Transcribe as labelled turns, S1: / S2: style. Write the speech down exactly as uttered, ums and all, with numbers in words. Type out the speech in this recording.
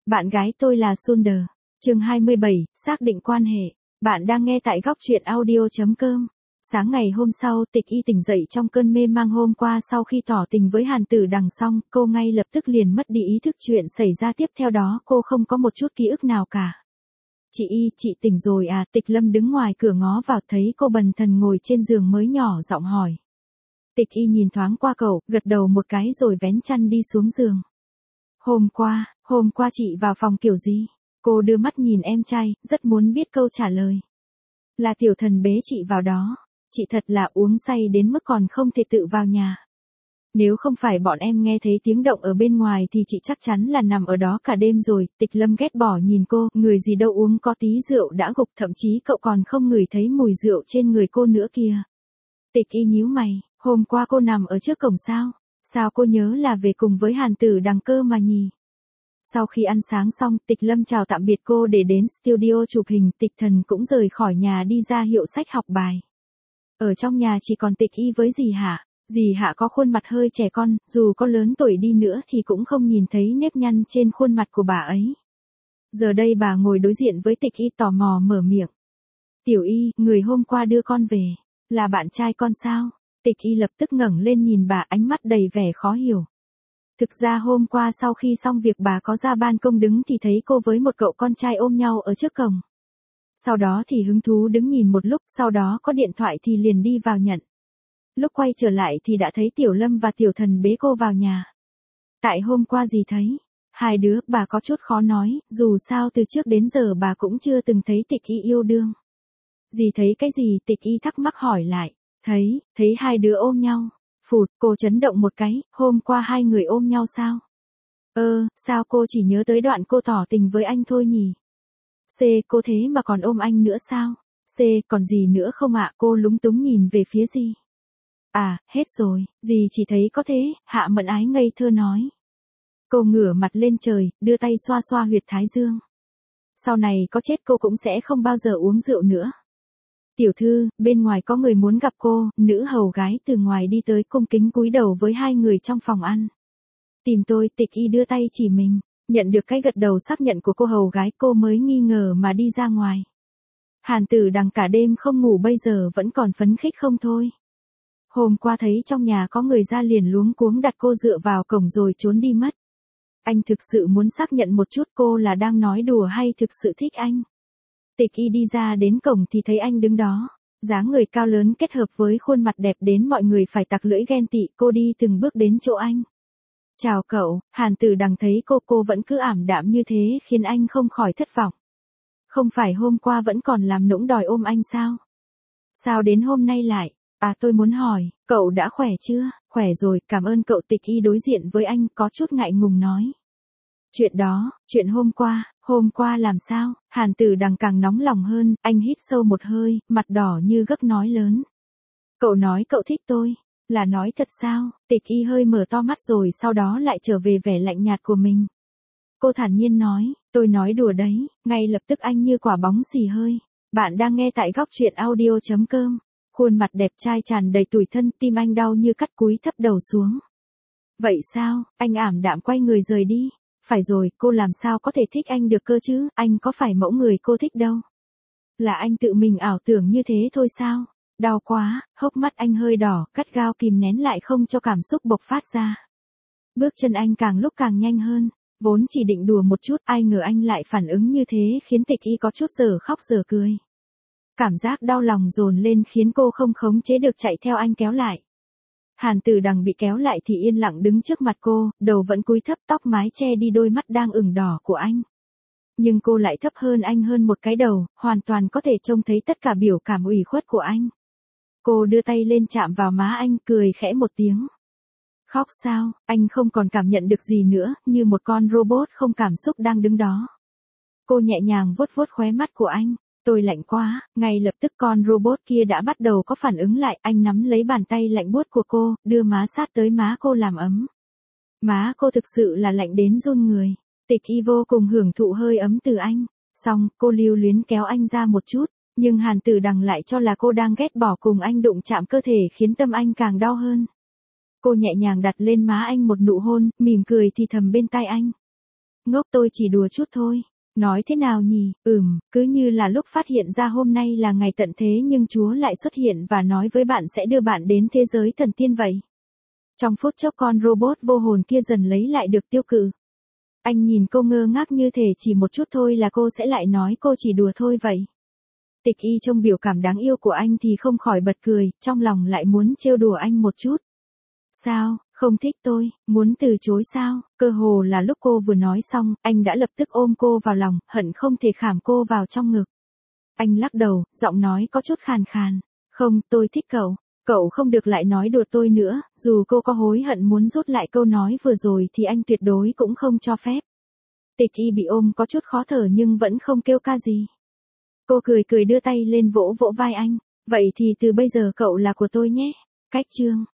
S1: Bạn gái tôi là Sunder. Chương hai mươi bảy, xác định quan hệ. Bạn đang nghe tại góc truyện audio.com. Sáng ngày hôm sau, Tịch Y tỉnh dậy trong cơn mê mang hôm qua sau khi tỏ tình với Hàn Tử Đằng xong, cô ngay lập tức liền mất đi ý thức chuyện xảy ra tiếp theo đó, cô không có một chút ký ức nào cả. Chị Y, chị tỉnh rồi à? Tịch Lâm đứng ngoài cửa ngó vào thấy cô bần thần ngồi trên giường mới nhỏ giọng hỏi. Tịch Y nhìn thoáng qua cậu, gật đầu một cái rồi vén chăn đi xuống giường. Hôm qua, hôm qua chị vào phòng kiểu gì? Cô đưa mắt nhìn em trai, rất muốn biết câu trả lời. Là Tiểu Thần bế chị vào đó. Chị thật là uống say đến mức còn không thể tự vào nhà. Nếu không phải bọn em nghe thấy tiếng động ở bên ngoài thì chị chắc chắn là nằm ở đó cả đêm rồi. Tịch Lâm ghét bỏ nhìn cô, người gì đâu uống có tí rượu đã gục, thậm chí cậu còn không ngửi thấy mùi rượu trên người cô nữa kìa. Tịch Y nhíu mày, hôm qua cô nằm ở trước cổng sao? Sao cô nhớ là về cùng với Hàn Tử Đằng cơ mà nhỉ? Sau khi ăn sáng xong, Tịch Lâm chào tạm biệt cô để đến studio chụp hình, Tịch Thần cũng rời khỏi nhà đi ra hiệu sách học bài. Ở trong nhà chỉ còn Tịch Y với dì Hạ. Dì Hạ có khuôn mặt hơi trẻ con, dù có lớn tuổi đi nữa thì cũng không nhìn thấy nếp nhăn trên khuôn mặt của bà ấy. Giờ đây bà ngồi đối diện với Tịch Y tò mò mở miệng. Tiểu Y, người hôm qua đưa con về, là bạn trai con sao? Tịch Y lập tức ngẩng lên nhìn bà, ánh mắt đầy vẻ khó hiểu. Thực ra hôm qua sau khi xong việc bà có ra ban công đứng thì thấy cô với một cậu con trai ôm nhau ở trước cổng. Sau đó thì hứng thú đứng nhìn một lúc, sau đó có điện thoại thì liền đi vào nhận. Lúc quay trở lại thì đã thấy Tiểu Lâm và Tiểu Thần bế cô vào nhà. Tại hôm qua dì thấy, hai đứa, bà có chút khó nói, dù sao từ trước đến giờ bà cũng chưa từng thấy Tịch Y yêu đương. Dì thấy cái gì? Tịch Y thắc mắc hỏi lại. Thấy, thấy hai đứa ôm nhau. Phụt, cô chấn động một cái, hôm qua hai người ôm nhau sao? Ơ, ờ, sao cô chỉ nhớ tới đoạn cô tỏ tình với anh thôi nhỉ? C, cô thế mà còn ôm anh nữa sao? C, còn gì nữa không ạ? Cô lúng túng nhìn về phía dì. À, hết rồi, dì chỉ thấy có thế, Hạ Mẫn Ái ngây thơ nói. Cô ngửa mặt lên trời, đưa tay xoa xoa huyệt thái dương. Sau này có chết cô cũng sẽ không bao giờ uống rượu nữa. Tiểu thư, bên ngoài có người muốn gặp cô, nữ hầu gái từ ngoài đi tới cung kính cúi đầu với hai người trong phòng ăn. Tìm tôi? Tịch Y đưa tay chỉ mình, nhận được cái gật đầu xác nhận của cô hầu gái, cô mới nghi ngờ mà đi ra ngoài. Hàn Tử Đằng cả đêm không ngủ bây giờ vẫn còn phấn khích không thôi. Hôm qua thấy trong nhà có người ra liền luống cuống đặt cô dựa vào cổng rồi trốn đi mất. Anh thực sự muốn xác nhận một chút cô là đang nói đùa hay thực sự thích anh. Tịch Y đi ra đến cổng thì thấy anh đứng đó, dáng người cao lớn kết hợp với khuôn mặt đẹp đến mọi người phải tặc lưỡi ghen tị. Cô đi từng bước đến chỗ anh. Chào cậu. Hàn Tử Đằng thấy cô cô vẫn cứ ảm đạm như thế khiến anh không khỏi thất vọng. Không phải hôm qua vẫn còn làm nũng đòi ôm anh sao? Sao đến hôm nay lại? À, tôi muốn hỏi, cậu đã khỏe chưa? Khỏe rồi, cảm ơn cậu. Tịch Y đối diện với anh có chút ngại ngùng nói. Chuyện đó, chuyện hôm qua, hôm qua làm sao? Hàn Tử Đằng càng nóng lòng hơn, anh hít sâu một hơi, mặt đỏ như gấp nói lớn. Cậu nói cậu thích tôi, là nói thật sao? Tịch Y hơi mở to mắt rồi sau đó lại trở về vẻ lạnh nhạt của mình. Cô thản nhiên nói, tôi nói đùa đấy. Ngay lập tức anh như quả bóng xì hơi. Bạn đang nghe tại góc truyện audio.com. Khuôn mặt đẹp trai tràn đầy tủi thân, tim anh đau như cắt cúi thấp đầu xuống. Vậy sao? Anh ảm đạm quay người rời đi. Phải rồi, cô làm sao có thể thích anh được cơ chứ, anh có phải mẫu người cô thích đâu. Là anh tự mình ảo tưởng như thế thôi sao? Đau quá, hốc mắt anh hơi đỏ, cắt gao kìm nén lại không cho cảm xúc bộc phát ra. Bước chân anh càng lúc càng nhanh hơn, vốn chỉ định đùa một chút, ai ngờ anh lại phản ứng như thế khiến Tịch Y có chút giờ khóc giờ cười. Cảm giác đau lòng dồn lên khiến cô không khống chế được chạy theo anh kéo lại. Hàn Tử Đằng bị kéo lại thì yên lặng đứng trước mặt cô, đầu vẫn cúi thấp, tóc mái che đi đôi mắt đang ửng đỏ của anh. Nhưng cô lại thấp hơn anh hơn một cái đầu, hoàn toàn có thể trông thấy tất cả biểu cảm ủy khuất của anh. Cô đưa tay lên chạm vào má anh, cười khẽ một tiếng. Khóc sao? Anh không còn cảm nhận được gì nữa, như một con robot không cảm xúc đang đứng đó. Cô nhẹ nhàng vuốt vuốt khóe mắt của anh. Tôi lạnh quá. Ngay lập tức con robot kia đã bắt đầu có phản ứng lại, anh nắm lấy bàn tay lạnh buốt của cô, đưa má sát tới má cô làm ấm. Má cô thực sự là lạnh đến run người. Tịch Y vô cùng hưởng thụ hơi ấm từ anh. Xong, cô lưu luyến kéo anh ra một chút, nhưng Hàn Tử Đằng lại cho là cô đang ghét bỏ cùng anh đụng chạm cơ thể khiến tâm anh càng đau hơn. Cô nhẹ nhàng đặt lên má anh một nụ hôn, mỉm cười thì thầm bên tai anh. Ngốc, tôi chỉ đùa chút thôi. Nói thế nào nhỉ, ừm, cứ như là lúc phát hiện ra hôm nay là ngày tận thế nhưng Chúa lại xuất hiện và nói với bạn sẽ đưa bạn đến thế giới thần tiên vậy. Trong phút chốc con robot vô hồn kia dần lấy lại được tiêu cự. Anh nhìn cô ngơ ngác như thể chỉ một chút thôi là cô sẽ lại nói cô chỉ đùa thôi vậy. Tịch Y trông biểu cảm đáng yêu của anh thì không khỏi bật cười, trong lòng lại muốn trêu đùa anh một chút. Sao, không thích tôi, muốn từ chối sao? Cơ hồ là lúc cô vừa nói xong, anh đã lập tức ôm cô vào lòng, hận không thể khảm cô vào trong ngực. Anh lắc đầu, giọng nói có chút khàn khàn. Không, tôi thích cậu. Cậu không được lại nói đùa tôi nữa, dù cô có hối hận muốn rút lại câu nói vừa rồi thì anh tuyệt đối cũng không cho phép. Tịch Y bị ôm có chút khó thở nhưng vẫn không kêu ca gì. Cô cười cười đưa tay lên vỗ vỗ vai anh. Vậy thì từ bây giờ cậu là của tôi nhé. Cách chương